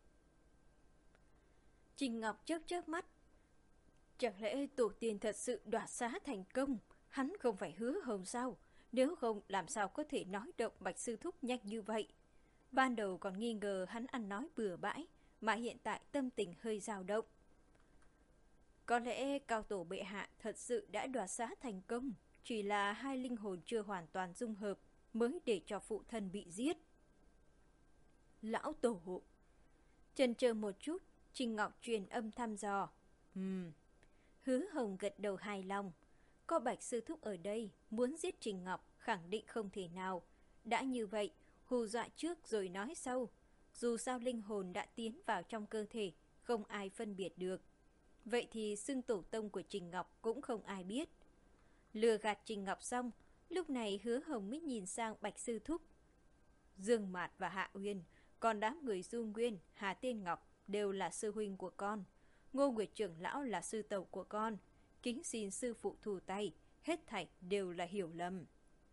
Trình Ngọc chớp chớp mắt. Chẳng lẽ tổ tiên thật sự đoạt xá thành công? Hắn không phải Hứa Hồng sao? Nếu không làm sao có thể nói động Bạch sư thúc nhanh như vậy? Ban đầu còn nghi ngờ hắn ăn nói bừa bãi, mà hiện tại tâm tình hơi dao động. Có lẽ cao tổ bệ hạ thật sự đã đoạt xá thành công, chỉ là hai linh hồn chưa hoàn toàn dung hợp mới để cho phụ thân bị giết. Lão tổ hộ. Chần chờ một chút, Trình Ngọc truyền âm thăm dò. Ừm. Hứa Hồng gật đầu hài lòng. Có Bạch sư thúc ở đây, muốn giết Trình Ngọc khẳng định không thể nào. Đã như vậy, hù dọa trước rồi nói sau. Dù sao linh hồn đã tiến vào trong cơ thể, không ai phân biệt được. Vậy thì xưng tổ tông của Trình Ngọc cũng không ai biết. Lừa gạt Trình Ngọc xong, lúc này Hứa Hồng mới nhìn sang Bạch sư thúc. Dương Mạt và Hạ Uyên, còn đám người Du Nguyên, Hà Tiên Ngọc đều là sư huynh của con. Ngô Nguyệt trưởng lão là sư tẩu của con. Kính xin sư phụ thủ tay, hết thảy đều là hiểu lầm.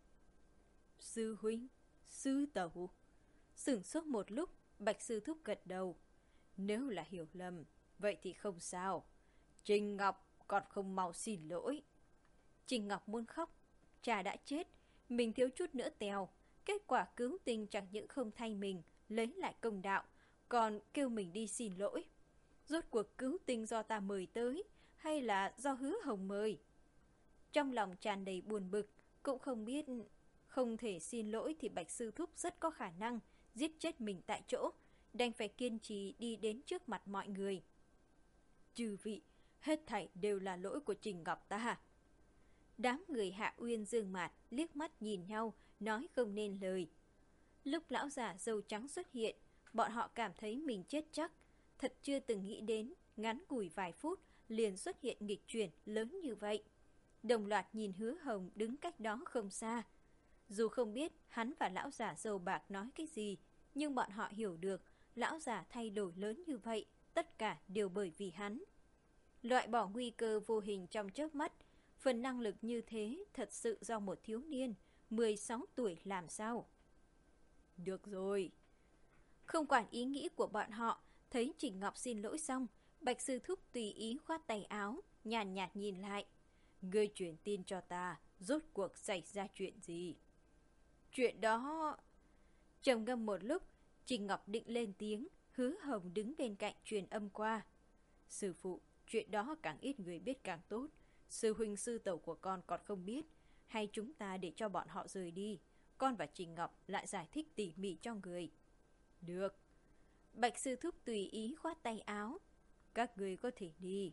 Sư huynh, sư tẩu. Sửng sốt một lúc, Bạch sư thúc gật đầu. Nếu là hiểu lầm, vậy thì không sao. Trình Ngọc còn không mau xin lỗi. Trình Ngọc muốn khóc. Cha đã chết, mình thiếu chút nữa tèo. Kết quả cứu tinh chẳng những không thay mình lấy lại công đạo, còn kêu mình đi xin lỗi. Rốt cuộc cứu tinh do ta mời tới, hay là do Hứa Hồng mời? Trong lòng tràn đầy buồn bực, cũng không biết. Không thể xin lỗi thì Bạch sư thúc rất có khả năng giết chết mình tại chỗ, đành phải kiên trì đi đến trước mặt mọi người. Chư vị, hết thảy đều là lỗi của Trình Ngọc ta. Đám người Hạ Uyên Dương Mạt liếc mắt nhìn nhau, nói không nên lời. Lúc lão già râu trắng xuất hiện, bọn họ cảm thấy mình chết chắc. Thật chưa từng nghĩ đến, ngắn ngủi vài phút liền xuất hiện nghịch chuyển lớn như vậy. Đồng loạt nhìn Hứa Hồng đứng cách đó không xa. Dù không biết hắn và lão già râu bạc nói cái gì, nhưng bọn họ hiểu được lão già thay đổi lớn như vậy, tất cả đều bởi vì hắn. Loại bỏ nguy cơ vô hình trong chớp mắt, phần năng lực như thế thật sự do một thiếu niên mười sáu tuổi làm sao? Được rồi. Không quản ý nghĩ của bọn họ, thấy Trình Ngọc xin lỗi xong, Bạch sư thúc tùy ý khoát tay áo, nhàn nhạt, nhạt nhìn lại. Ngươi truyền tin cho ta, rốt cuộc xảy ra chuyện gì? Chuyện đó... Trầm ngâm một lúc, Trình Ngọc định lên tiếng, Hứa Hồng đứng bên cạnh truyền âm qua. Sư phụ, chuyện đó càng ít người biết càng tốt. Sư huynh sư tẩu của con còn không biết. Hay chúng ta để cho bọn họ rời đi. Con và Trình Ngọc lại giải thích tỉ mỉ cho người. Được. Bạch sư thúc tùy ý khoát tay áo. Các người có thể đi.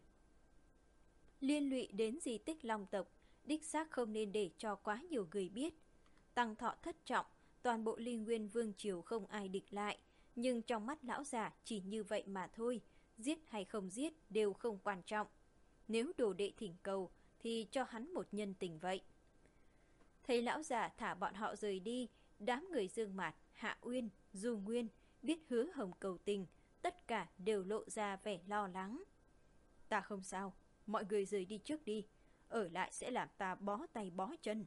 Liên lụy đến di tích Long tộc, đích xác không nên để cho quá nhiều người biết. Tăng thọ thất trọng, toàn bộ Ly Nguyên Vương Triều không ai địch lại. Nhưng trong mắt lão già chỉ như vậy mà thôi. Giết hay không giết đều không quan trọng. Nếu đồ đệ thỉnh cầu thì cho hắn một nhân tình vậy. Thấy lão già thả bọn họ rời đi, đám người Dương Mạt, Hạ Uyên, Du Nguyên biết Hứa Hồng cầu tình, tất cả đều lộ ra vẻ lo lắng. Ta không sao, mọi người rời đi trước đi, ở lại sẽ làm ta bó tay bó chân.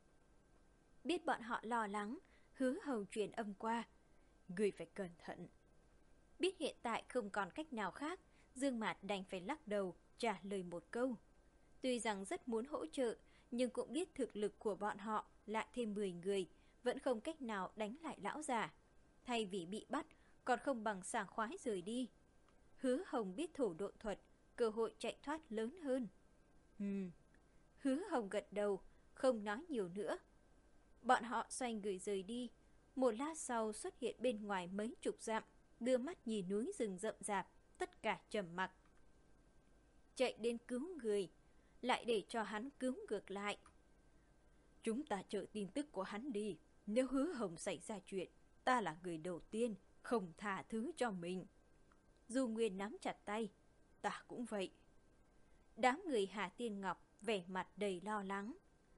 Biết bọn họ lo lắng, Hứa Hồng truyền âm qua. Người phải cẩn thận. Biết hiện tại không còn cách nào khác, Dương Mạt đành phải lắc đầu, trả lời một câu. Tuy rằng rất muốn hỗ trợ, nhưng cũng biết thực lực của bọn họ lại thêm mười người, vẫn không cách nào đánh lại lão già. Thay vì bị bắt, còn không bằng sảng khoái rời đi. Hứa Hồng biết thổ độn thuật, cơ hội chạy thoát lớn hơn. Ừm. Hứa Hồng gật đầu, không nói nhiều nữa. Bọn họ xoay người rời đi. Một lát sau xuất hiện bên ngoài mấy chục dặm, đưa mắt nhìn núi rừng rậm rạp, tất cả trầm mặc. Chạy đến cứu người, lại để cho hắn cứu ngược lại. Chúng ta chờ tin tức của hắn đi. Nếu Hứa Hồng xảy ra chuyện, ta là người đầu tiên không tha thứ cho mình. Du Nguyên nắm chặt tay. Ta cũng vậy. Đám người Hà Tiên Ngọc vẻ mặt đầy lo lắng.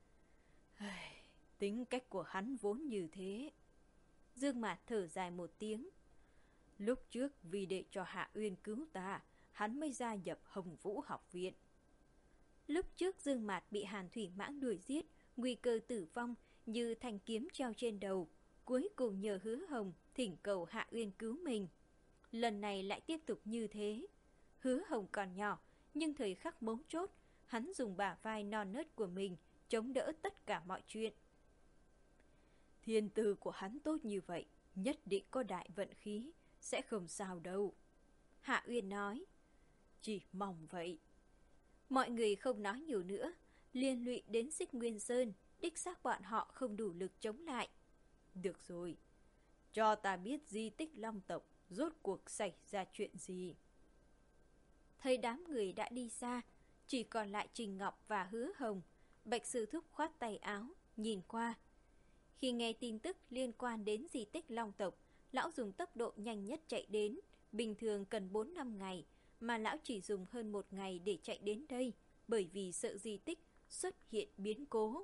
Tính cách của hắn vốn như thế. Dương Mạt thở dài một tiếng. Lúc trước vì để cho Hạ Uyên cứu ta, hắn mới gia nhập Hồng Vũ học viện. Lúc trước Dương Mạt bị Hàn Thủy Mãng đuổi giết, nguy cơ tử vong như thanh kiếm treo trên đầu, cuối cùng nhờ Hứa Hồng thỉnh cầu Hạ Uyên cứu mình. Lần này lại tiếp tục như thế. Hứa Hồng còn nhỏ, nhưng thời khắc mấu chốt, hắn dùng bả vai non nớt của mình chống đỡ tất cả mọi chuyện. Thiên tư của hắn tốt như vậy, nhất định có đại vận khí, sẽ không sao đâu. Hạ Uyên nói. Chỉ mong vậy. Mọi người không nói nhiều nữa, liên lụy đến Xích Nguyên Sơn, đích xác bọn họ không đủ lực chống lại. Được rồi, cho ta biết di tích Long tộc rốt cuộc xảy ra chuyện gì. Thấy đám người đã đi xa, chỉ còn lại Trình Ngọc và Hứa Hồng. Bạch sư thúc khoát tay áo, nhìn qua. Khi nghe tin tức liên quan đến di tích Long tộc, lão dùng tốc độ nhanh nhất chạy đến. Bình thường cần bốn năm ngày, mà lão chỉ dùng hơn một ngày để chạy đến đây, bởi vì sợ di tích xuất hiện biến cố.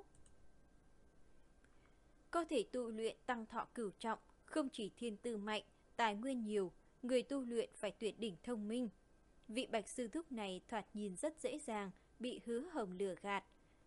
Có thể tu luyện tăng thọ cửu trọng, không chỉ thiên tư mạnh, tài nguyên nhiều, người tu luyện phải tuyệt đỉnh thông minh. Vị Bạch sư thúc này thoạt nhìn rất dễ dàng bị Hứa Hồng lừa gạt.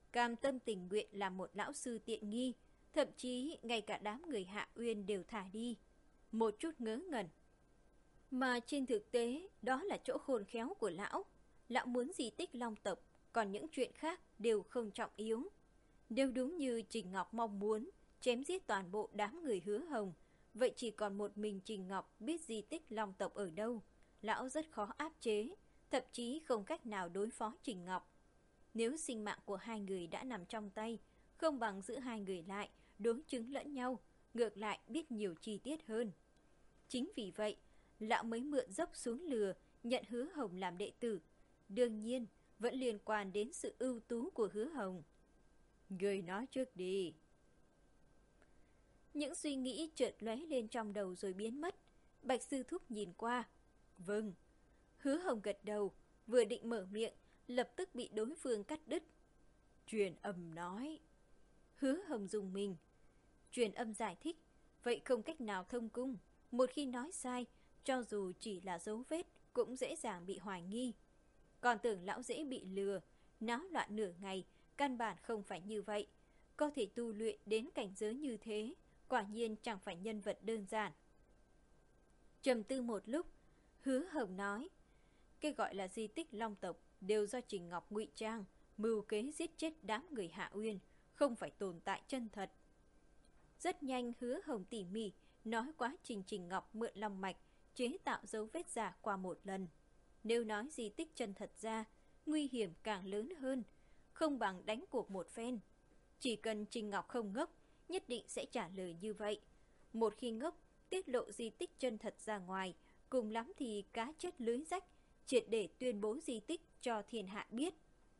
cam tâm tình nguyện làm một lão sư tiện nghi, thậm chí ngay cả đám người Hạ Uyên đều thả đi. Một chút ngớ ngẩn. Mà trên thực tế, đó là chỗ khôn khéo của lão. Lão muốn di tích Long tộc, còn những chuyện khác đều không trọng yếu. Nếu đúng như Trình Ngọc mong muốn, chém giết toàn bộ đám người Hứa Hồng, vậy chỉ còn một mình Trình Ngọc biết di tích Long tộc ở đâu. Lão rất khó áp chế, thậm chí không cách nào đối phó Trình Ngọc. Nếu sinh mạng của hai người đã nằm trong tay, không bằng giữ hai người lại, đối chứng lẫn nhau, ngược lại biết nhiều chi tiết hơn. Chính vì vậy, lão mới mượn dốc xuống lừa, nhận Hứa Hồng làm đệ tử. Đương nhiên, vẫn liên quan đến sự ưu tú của Hứa Hồng. Người nói trước đi. Những suy nghĩ chợt lóe lên trong đầu rồi biến mất. Bạch Sư Thúc nhìn qua. Vâng. Hứa Hồng gật đầu, vừa định mở miệng, lập tức bị đối phương cắt đứt. Truyền âm nói. Hứa Hồng dùng mình. Truyền âm giải thích, vậy không cách nào thông cung. Một khi nói sai, cho dù chỉ là dấu vết, cũng dễ dàng bị hoài nghi. Còn tưởng lão dễ bị lừa, náo loạn nửa ngày, căn bản không phải như vậy. Có thể tu luyện đến cảnh giới như thế, quả nhiên chẳng phải nhân vật đơn giản. Trầm tư một lúc, Hứa Hồng nói, cái gọi là di tích Long tộc đều do Trình Ngọc ngụy trang, mưu kế giết chết đám người Hạ Uyên, không phải tồn tại chân thật. Rất nhanh Hứa Hồng tỉ mỉ nói quá trình Trình Ngọc mượn long mạch, chế tạo dấu vết giả qua một lần. Nếu nói di tích chân thật ra, nguy hiểm càng lớn hơn, không bằng đánh cuộc một phen. Chỉ cần Trình Ngọc không ngốc, nhất định sẽ trả lời như vậy. Một khi ngốc, tiết lộ di tích chân thật ra ngoài, cùng lắm thì cá chết lưới rách, triệt để tuyên bố di tích cho thiên hạ biết.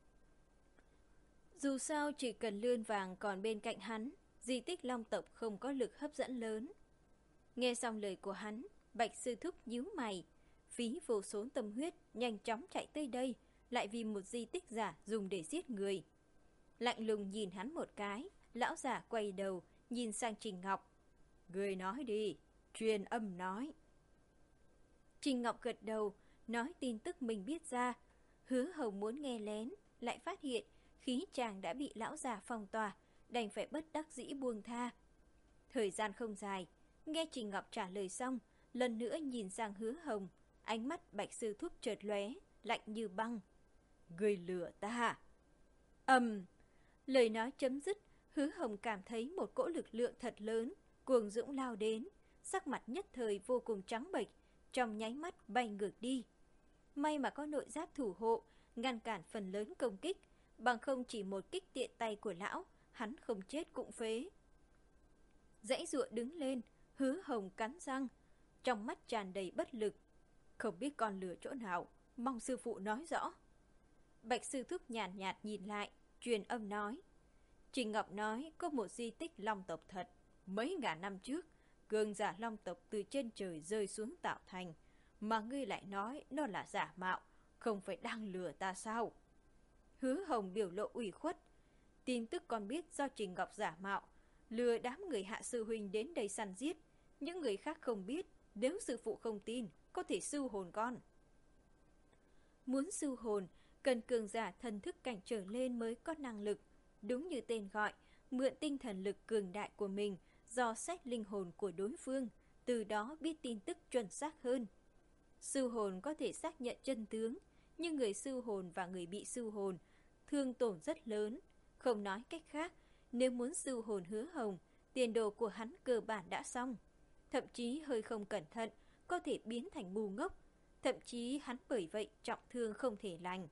Dù sao chỉ cần lươn vàng còn bên cạnh hắn, di tích Long tộc không có lực hấp dẫn lớn. Nghe xong lời của hắn, Bạch Sư Thúc nhíu mày, phí vô số tâm huyết, nhanh chóng chạy tới đây, lại vì một di tích giả dùng để giết người. Lạnh lùng nhìn hắn một cái, lão giả quay đầu, nhìn sang Trình Ngọc. Người nói đi, truyền âm nói. Trình Ngọc gật đầu, nói tin tức mình biết ra. Hứa Hồng muốn nghe lén, lại phát hiện khí chàng đã bị lão già phong tỏa, đành phải bất đắc dĩ buông tha. Thời gian không dài, nghe Trình Ngọc trả lời xong, lần nữa nhìn sang Hứa Hồng, ánh mắt Bạch Sư Thúc chợt lóe, lạnh như băng. Người lừa ta. Ầm, lời nói chấm dứt, Hứa Hồng cảm thấy một cỗ lực lượng thật lớn, cuồng dũng lao đến, sắc mặt nhất thời vô cùng trắng bệch, trong nháy mắt bay ngược đi. May mà có nội giáp thủ hộ, ngăn cản phần lớn công kích, bằng không chỉ một kích tiện tay của lão, hắn không chết cũng phế. Dãy dụa đứng lên, Hứa Hồng cắn răng, trong mắt tràn đầy bất lực. Không biết con lừa chỗ nào, mong sư phụ nói rõ. Bạch Sư Thúc nhàn nhạt, nhạt nhìn lại, truyền âm nói. Trình Ngọc nói có một di tích Long tộc thật, mấy ngàn năm trước, cường giả Long tộc từ trên trời rơi xuống tạo thành, mà ngươi lại nói nó là giả mạo, không phải đang lừa ta sao? Hứa Hồng biểu lộ ủy khuất, tin tức con biết do Trình Ngọc giả mạo, lừa đám người Hạ sư huynh đến đây săn giết, những người khác không biết, nếu sư phụ không tin, có thể sưu hồn con. Muốn sưu hồn, cần cường giả thần thức cảnh trở lên mới có năng lực, đúng như tên gọi, mượn tinh thần lực cường đại của mình, dò xét linh hồn của đối phương, từ đó biết tin tức chuẩn xác hơn. Sưu hồn có thể xác nhận chân tướng, nhưng người sưu hồn và người bị sưu hồn thương tổn rất lớn. Không nói cách khác, nếu muốn sưu hồn Hứa Hồng, tiền đồ của hắn cơ bản đã xong. Thậm chí hơi không cẩn thận, có thể biến thành ngu ngốc. Thậm chí hắn bởi vậy trọng thương không thể lành.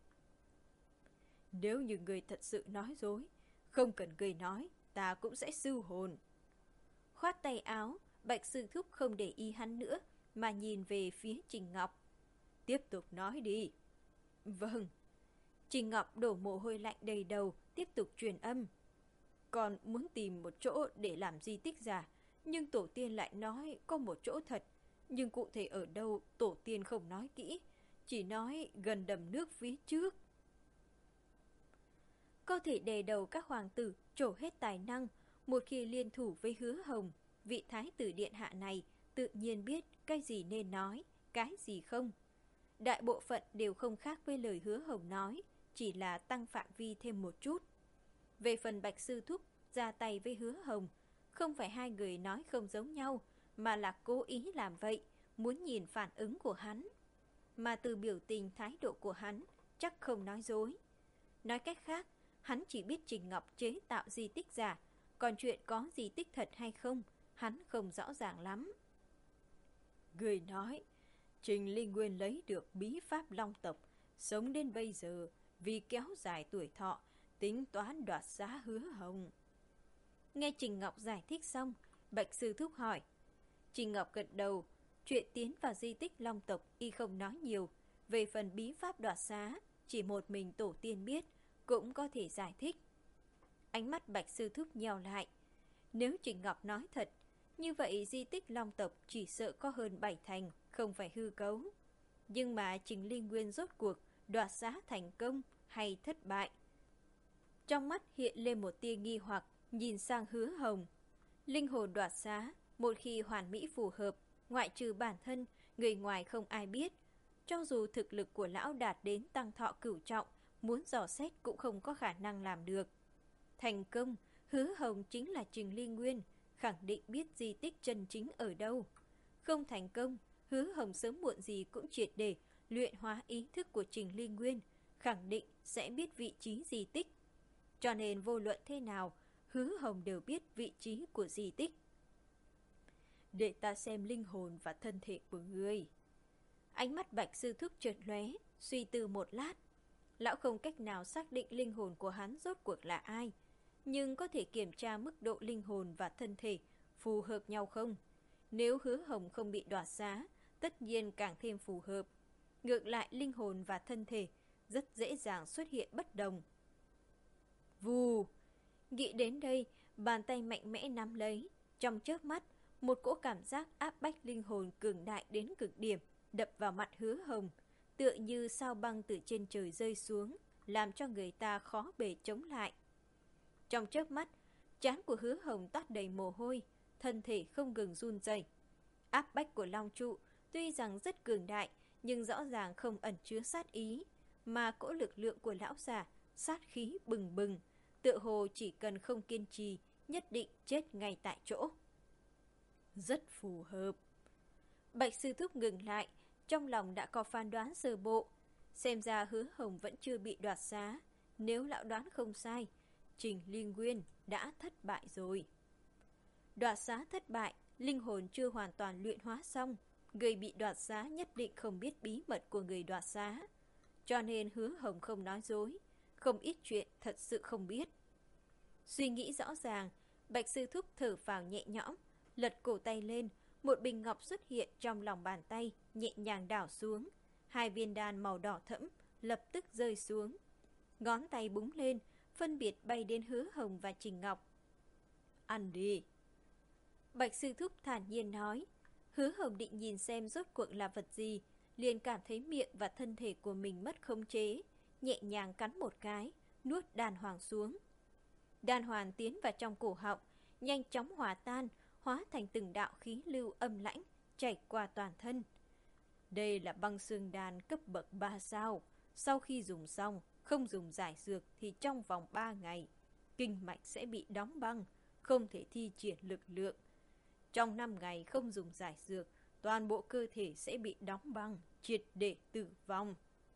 Nếu như người thật sự nói dối, không cần người nói, ta cũng sẽ sưu hồn. Khoát tay áo, Bạch Sư Thúc không để ý hắn nữa, mà nhìn về phía Trình Ngọc. Tiếp tục nói đi. Vâng. Trình Ngọc đổ mồ hôi lạnh đầy đầu, tiếp tục truyền âm. Còn muốn tìm một chỗ để làm di tích giả, nhưng tổ tiên lại nói có một chỗ thật. Nhưng cụ thể ở đâu tổ tiên không nói kỹ, chỉ nói gần đầm nước phía trước. Có thể đè đầu các hoàng tử, trổ hết tài năng. Một khi liên thủ với Hứa Hồng, vị thái tử điện hạ này tự nhiên biết cái gì nên nói, cái gì không. Đại bộ phận đều không khác với lời Hứa Hồng nói, chỉ là tăng phạm vi thêm một chút. Về phần Bạch Sư Thúc ra tay với Hứa Hồng, không phải hai người nói không giống nhau, mà là cố ý làm vậy, muốn nhìn phản ứng của hắn. Mà từ biểu tình thái độ của hắn, chắc không nói dối. Nói cách khác, hắn chỉ biết Trình Ngọc chế tạo di tích giả, còn chuyện có di tích thật hay không, hắn không rõ ràng lắm. Người nói, Trình Linh Nguyên lấy được bí pháp Long tộc, sống đến bây giờ vì kéo dài tuổi thọ, tính toán đoạt xá Hứa Hồng. Nghe Trình Ngọc giải thích xong, Bạch Sư Thúc hỏi. Trình Ngọc gật đầu, chuyện tiến vào di tích Long tộc y không nói nhiều. Về phần bí pháp đoạt xá, chỉ một mình tổ tiên biết, cũng có thể giải thích. Ánh mắt Bạch Sư Thúc nheo lại. Nếu Trình Ngọc nói thật, như vậy di tích Long tộc chỉ sợ có hơn bảy thành, không phải hư cấu. Nhưng mà Trình Linh Nguyên rốt cuộc đoạt xá thành công hay thất bại? Trong mắt hiện lên một tia nghi hoặc, nhìn sang Hứa Hồng. Linh hồn đoạt xá, một khi hoàn mỹ phù hợp, ngoại trừ bản thân, người ngoài không ai biết. Cho dù thực lực của lão đạt đến tăng thọ cửu trọng, muốn dò xét cũng không có khả năng làm được. Thành công, Hứa Hồng chính là Trình Linh Nguyên, khẳng định biết di tích chân chính ở đâu. Không thành công, Hứa Hồng sớm muộn gì cũng triệt để luyện hóa ý thức của Trình Linh Nguyên, khẳng định sẽ biết vị trí di tích. Cho nên vô luận thế nào, Hứa Hồng đều biết vị trí của di tích. Để ta xem linh hồn và thân thể của ngươi. Ánh mắt Bạch Sư Thúc chợt lóe, suy tư một lát. Lão không cách nào xác định linh hồn của hắn rốt cuộc là ai, nhưng có thể kiểm tra mức độ linh hồn và thân thể phù hợp nhau không. Nếu Hứa Hồng không bị đoạt xá, tất nhiên càng thêm phù hợp. Ngược lại, linh hồn và thân thể rất dễ dàng xuất hiện bất đồng. Vù! Nghĩ đến đây, bàn tay mạnh mẽ nắm lấy. Trong chớp mắt, một cỗ cảm giác áp bách linh hồn cường đại đến cực điểm đập vào mặt Hứa Hồng, tựa như sao băng từ trên trời rơi xuống, làm cho người ta khó bề chống lại. Trong chớp mắt, trán của Hứa Hồng toát đầy mồ hôi, thân thể không ngừng run rẩy. Áp bách của Long trụ tuy rằng rất cường đại, nhưng rõ ràng không ẩn chứa sát ý, mà cỗ lực lượng của lão già sát khí bừng bừng, tựa hồ chỉ cần không kiên trì, nhất định chết ngay tại chỗ. Rất phù hợp. Bạch Sư Thúc ngừng lại, trong lòng đã có phán đoán sơ bộ. Xem ra Hứa Hồng vẫn chưa bị đoạt xá. Nếu lão đoán không sai, Trình Linh Nguyên đã thất bại rồi. Đoạt xá thất bại, linh hồn chưa hoàn toàn luyện hóa xong. Người bị đoạt xá nhất định không biết bí mật của người đoạt xá. Cho nên Hứa Hồng không nói dối, không ít chuyện thật sự không biết. Suy nghĩ rõ ràng, Bạch Sư Thúc thở phào nhẹ nhõm, lật cổ tay lên, một bình ngọc xuất hiện trong lòng bàn tay, nhẹ nhàng đảo xuống. Hai viên đan màu đỏ thẫm lập tức rơi xuống. Ngón tay búng lên, phân biệt bay đến Hứa Hồng và Trình Ngọc. Ăn đi. Bạch Sư Thúc thản nhiên nói. Hứa Hồng định nhìn xem rốt cuộc là vật gì, liền cảm thấy miệng và thân thể của mình mất khống chế, nhẹ nhàng cắn một cái, nuốt đan hoàng xuống. Đan hoàng tiến vào trong cổ họng, nhanh chóng hòa tan, hóa thành từng đạo khí lưu âm lãnh, chảy qua toàn thân. Đây là băng xương đan cấp bậc ba sao. Sau khi dùng xong, không dùng giải dược thì trong vòng ba ngày, kinh mạch sẽ bị đóng băng, không thể thi triển lực lượng. Trong năm ngày không dùng giải dược, toàn bộ cơ thể sẽ bị đóng băng, triệt để tử vong.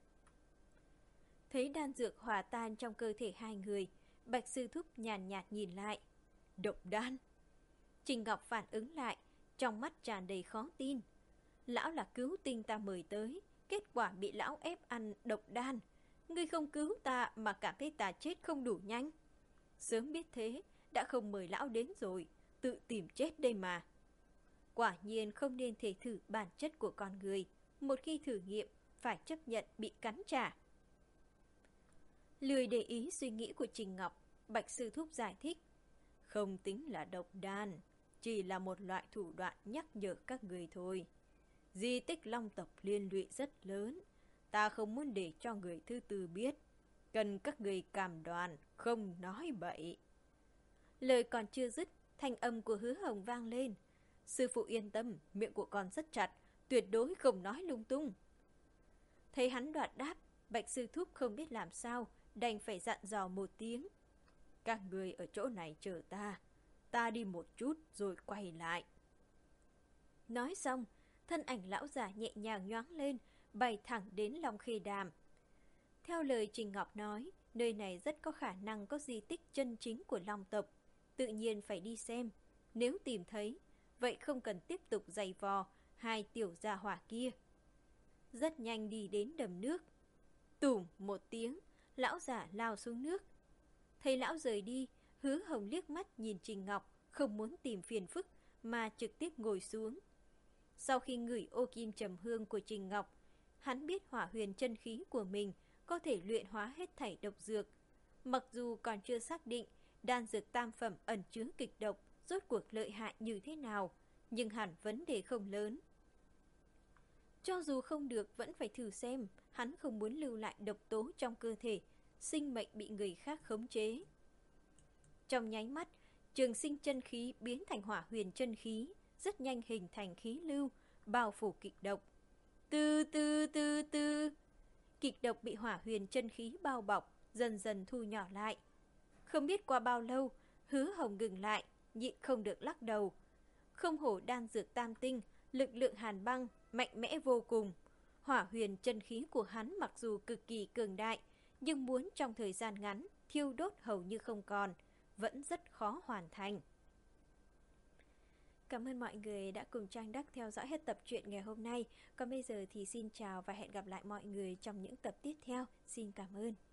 Thấy đan dược hòa tan trong cơ thể hai người, Bạch Sư Thúc nhàn nhạt nhìn lại. Độc đan. Trình Ngọc phản ứng lại, trong mắt tràn đầy khó tin. Lão là cứu tinh ta mời tới, kết quả bị lão ép ăn độc đan. Ngươi không cứu ta mà cảm thấy ta chết không đủ nhanh. Sớm biết thế, đã không mời lão đến rồi, tự tìm chết đây mà. Quả nhiên không nên thể thử bản chất của con người. Một khi thử nghiệm, phải chấp nhận bị cắn trả. Lười để ý suy nghĩ của Trình Ngọc, Bạch Sư Thúc giải thích. Không tính là độc đan, chỉ là một loại thủ đoạn nhắc nhở các người thôi. Di tích Long tộc liên lụy rất lớn, ta không muốn để cho người thứ tư biết. Cần các người cam đoan, không nói bậy. Lời còn chưa dứt, thanh âm của Hứa Hồng vang lên. Sư phụ yên tâm, miệng của con rất chặt, tuyệt đối không nói lung tung. Thấy hắn đoạt đáp, Bạch Sư Thúc không biết làm sao, đành phải dặn dò một tiếng. Các người ở chỗ này chờ ta. Ta đi một chút rồi quay lại. Nói xong, thân ảnh lão già nhẹ nhàng nhoáng lên, bay thẳng đến Long Khê Đàm. Theo lời Trình Ngọc nói, nơi này rất có khả năng có di tích chân chính của Long tộc. Tự nhiên phải đi xem. Nếu tìm thấy, vậy không cần tiếp tục giày vò hai tiểu gia hỏa kia. Rất nhanh đi đến đầm nước. Tủm một tiếng, lão già lao xuống nước. Thấy lão rời đi, Hứa Hồng liếc mắt nhìn Trình Ngọc, không muốn tìm phiền phức mà trực tiếp ngồi xuống. Sau khi ngửi ô kim trầm hương của Trình Ngọc, hắn biết hỏa huyền chân khí của mình có thể luyện hóa hết thảy độc dược. Mặc dù còn chưa xác định đan dược tam phẩm ẩn chứa kịch độc rốt cuộc lợi hại như thế nào, nhưng hẳn vấn đề không lớn. Cho dù không được vẫn phải thử xem, hắn không muốn lưu lại độc tố trong cơ thể, sinh mệnh bị người khác khống chế. Trong nháy mắt, trường sinh chân khí biến thành hỏa huyền chân khí, rất nhanh hình thành khí lưu, bao phủ kịch độc. Từ từ từ từ, kịch độc bị hỏa huyền chân khí bao bọc, dần dần thu nhỏ lại. Không biết qua bao lâu, Hứa Hồng ngừng lại, nhịn không được lắc đầu. Không hổ đan dược tam tinh, lực lượng hàn băng, mạnh mẽ vô cùng. Hỏa huyền chân khí của hắn mặc dù cực kỳ cường đại, nhưng muốn trong thời gian ngắn thiêu đốt hầu như không còn, vẫn rất khó hoàn thành. Cảm ơn mọi người đã cùng Trang Đắc theo dõi hết tập truyện ngày hôm nay. Còn bây giờ thì xin chào và hẹn gặp lại mọi người trong những tập tiếp theo. Xin cảm ơn.